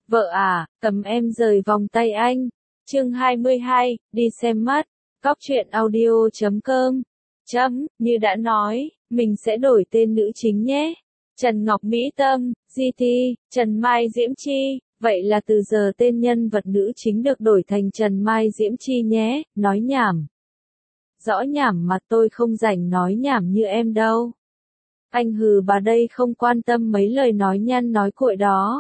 Vợ à, cầm em rời vòng tay anh. Chương 22, đi xem mắt. Cóc truyện audio.com. Như đã nói, mình sẽ đổi tên nữ chính nhé. Trần Ngọc Mỹ Tâm, GT, Trần Mai Diễm Chi. Vậy là từ giờ tên nhân vật nữ chính được đổi thành Trần Mai Diễm Chi nhé, nói nhảm. Rõ nhảm mà tôi không rảnh nói nhảm như em đâu. Anh hừ bà đây không quan tâm mấy lời nói nhăn nói cuội đó.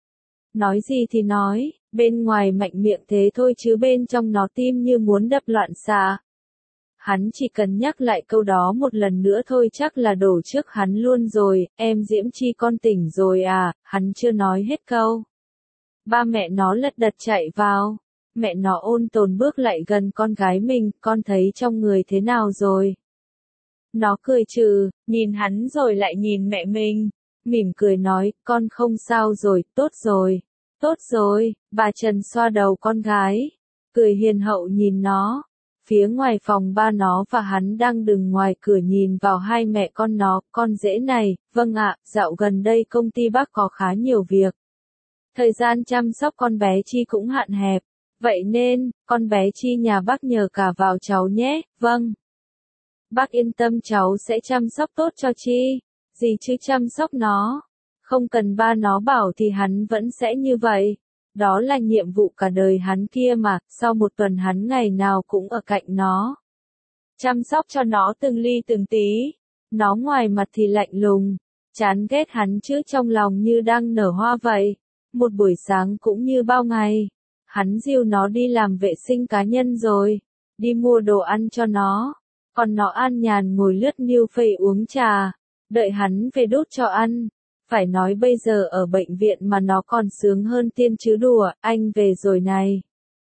Nói gì thì nói, bên ngoài mạnh miệng thế thôi chứ bên trong nó tim như muốn đập loạn xạ. Hắn chỉ cần nhắc lại câu đó một lần nữa thôi chắc là đổ trước hắn luôn rồi, em Diễm Chi con tỉnh rồi à, hắn chưa nói hết câu. Ba mẹ nó lật đật chạy vào, mẹ nó ôn tồn bước lại gần con gái mình, con thấy trong người thế nào rồi? Nó cười trừ, nhìn hắn rồi lại nhìn mẹ mình, mỉm cười nói, con không sao rồi, tốt rồi, bà Trần xoa đầu con gái, cười hiền hậu nhìn nó. Phía ngoài phòng ba nó và hắn đang đứng ngoài cửa nhìn vào hai mẹ con nó, con rể này, vâng ạ, dạo gần đây công ty bác có khá nhiều việc. Thời gian chăm sóc con bé Chi cũng hạn hẹp, vậy nên, con bé Chi nhà bác nhờ cả vào cháu nhé, vâng. Bác yên tâm cháu sẽ chăm sóc tốt cho Chi, gì chứ chăm sóc nó, không cần ba nó bảo thì hắn vẫn sẽ như vậy. Đó là nhiệm vụ cả đời hắn kia mà, sau một tuần hắn ngày nào cũng ở cạnh nó. Chăm sóc cho nó từng ly từng tí. Nó ngoài mặt thì lạnh lùng, chán ghét hắn chứ trong lòng như đang nở hoa vậy. Một buổi sáng cũng như bao ngày, hắn dìu nó đi làm vệ sinh cá nhân rồi, đi mua đồ ăn cho nó. Còn nó an nhàn ngồi lướt niu phây uống trà, đợi hắn về đút cho ăn. Phải nói bây giờ ở bệnh viện mà nó còn sướng hơn tiên chứ đùa, anh về rồi này.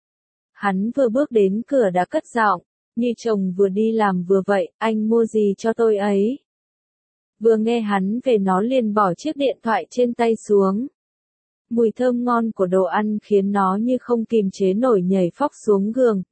Hắn vừa bước đến cửa đã cất giọng, như chồng vừa đi làm vừa vậy, anh mua gì cho tôi ấy? Vừa nghe hắn về nó liền bỏ chiếc điện thoại trên tay xuống. Mùi thơm ngon của đồ ăn khiến nó như không kìm chế nổi nhảy phóc xuống giường,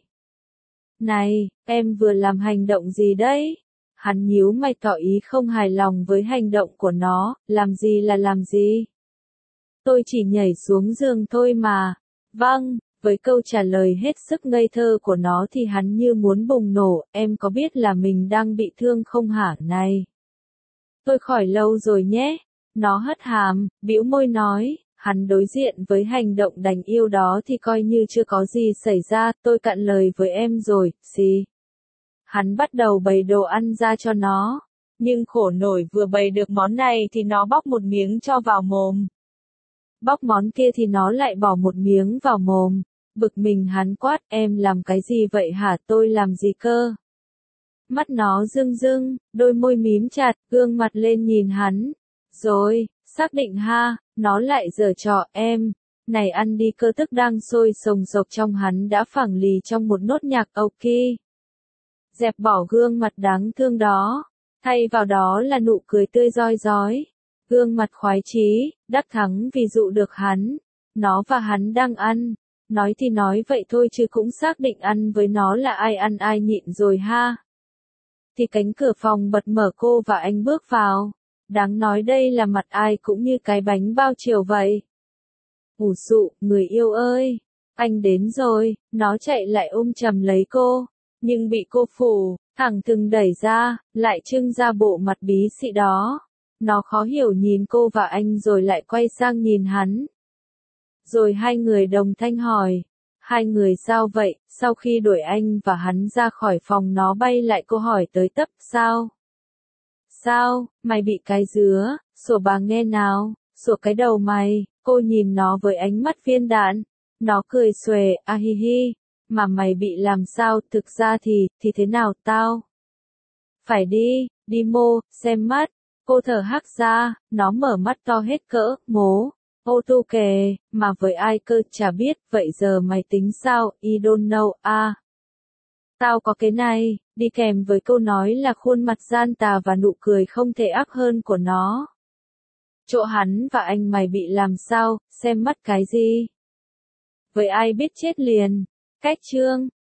này, em vừa làm hành động gì đấy? Hắn nhíu mày tỏ ý không hài lòng với hành động của nó, làm gì là làm gì? Tôi chỉ nhảy xuống giường thôi mà. Vâng, với câu trả lời hết sức ngây thơ của nó thì hắn như muốn bùng nổ, em có biết là mình đang bị thương không hả này? Tôi khỏi lâu rồi nhé. Nó hất hàm, bĩu môi nói, hắn đối diện với hành động đánh yêu đó thì coi như chưa có gì xảy ra, tôi cạn lời với em rồi, gì? Hắn bắt đầu bày đồ ăn ra cho nó, nhưng khổ nổi vừa bày được món này thì nó bóc một miếng cho vào mồm. Bóc món kia thì nó lại bỏ một miếng vào mồm, bực mình hắn quát, em làm cái gì vậy hả, tôi làm gì cơ? Mắt nó rưng rưng, đôi môi mím chặt, gương mặt lên nhìn hắn. Rồi, xác định ha, nó lại giở trò, em, này ăn đi cơ tức đang sôi sồng sộc trong hắn đã phẳng lì trong một nốt nhạc ok. Dẹp bỏ gương mặt đáng thương đó, thay vào đó là nụ cười tươi rói rói, gương mặt khoái chí, đắc thắng vì dụ được hắn. Nó và hắn đang ăn, nói thì nói vậy thôi chứ cũng xác định ăn với nó là ai ăn ai nhịn rồi ha. Thì cánh cửa phòng bật mở, cô và anh bước vào. Đáng nói đây là mặt ai cũng như cái bánh bao chiều vậy. Ủ sụ, người yêu ơi, anh đến rồi, nó chạy lại ôm chầm lấy cô. Nhưng bị cô phủ, thẳng thừng đẩy ra, lại trưng ra bộ mặt bí xị đó. Nó khó hiểu nhìn cô và anh rồi lại quay sang nhìn hắn. Rồi hai người đồng thanh hỏi, hai người sao vậy? Sau khi đuổi anh và hắn ra khỏi phòng nó bay lại cô hỏi tới tấp, sao? Sao, mày bị cái dứa, sủa bà nghe nào, sủa cái đầu mày, cô nhìn nó với ánh mắt viên đạn. Nó cười xuề, a hi hi. Mà mày bị làm sao, thực ra thì thế nào tao? Phải đi xem mắt. Cô thở hắt ra, nó mở mắt to hết cỡ, ô tô kề, mà với ai cơ chả biết, vậy giờ mày tính sao, I don't know, Tao có cái này, đi kèm với câu nói là khuôn mặt gian tà và nụ cười không thể ác hơn của nó. Chỗ hắn và anh mày bị làm sao, xem mắt cái gì? Với ai biết chết liền. Cách chương